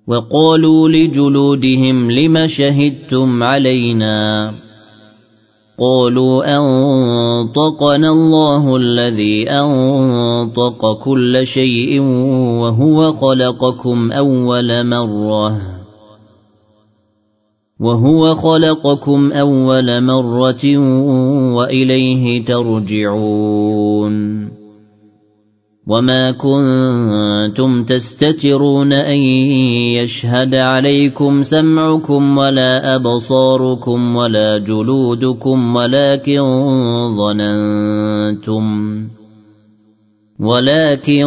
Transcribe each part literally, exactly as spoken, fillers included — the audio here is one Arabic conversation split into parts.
وقالوا لجلودهم لم شهدتم علينا قالوا أنطقنا الله الذي أنطق كل شيء وهو خلقكم أول مرة وهو خلقكم أول مرة وإليه ترجعون وما كنتم تستترون أن يشهد عليكم سمعكم ولا أبصاركم ولا جلودكم ولكن ظننتم ولكن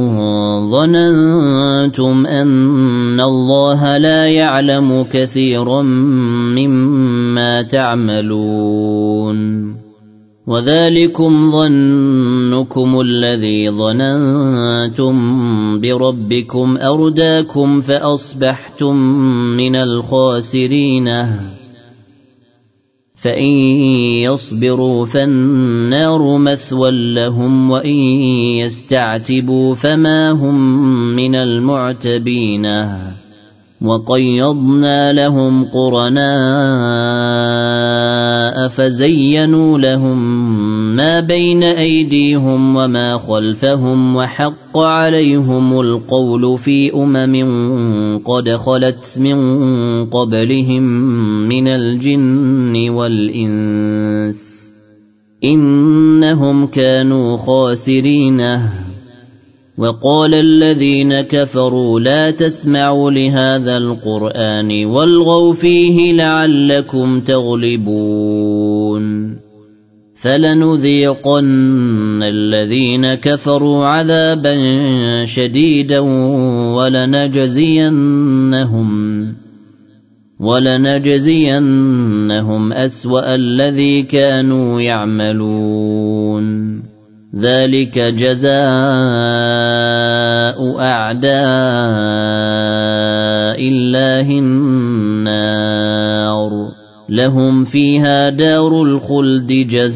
ظننتم أن الله لا يعلم كثيرا مما تعملون وذلكم ظنكم الذي ظننتم بربكم أرداكم فأصبحتم من الخاسرين فإن يصبروا فالنار مثوى لهم وإن يستعتبوا فما هم من المعتبين وقيضنا لهم قرناء فزينوا لهم ما بين أيديهم وما خلفهم وحق عليهم القول في أمم قد خلت من قبلهم من الجن والإنس إنهم كانوا خاسرين وقال الذين كفروا لا تسمعوا لهذا القرآن والغوا فيه لعلكم تغلبون فلنذيقن الذين كفروا عذابا شديدا ولنجزينهم ولنجزينهم أسوأ الذي كانوا يعملون ذلك جزاء أعداء الله النار لهم فيها دار الخلد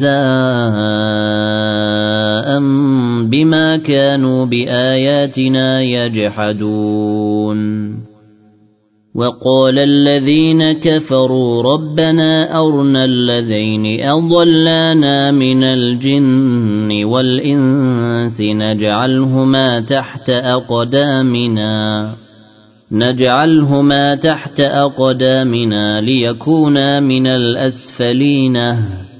جزاء بما كانوا بآياتنا يجحدون وقال الذين كفروا ربنا أرنا الذين أضلانا من الجن والإنس نجعلهما تحت أقدامنا نجعلهما تحت أقدامنا ليكونا من الأسفلين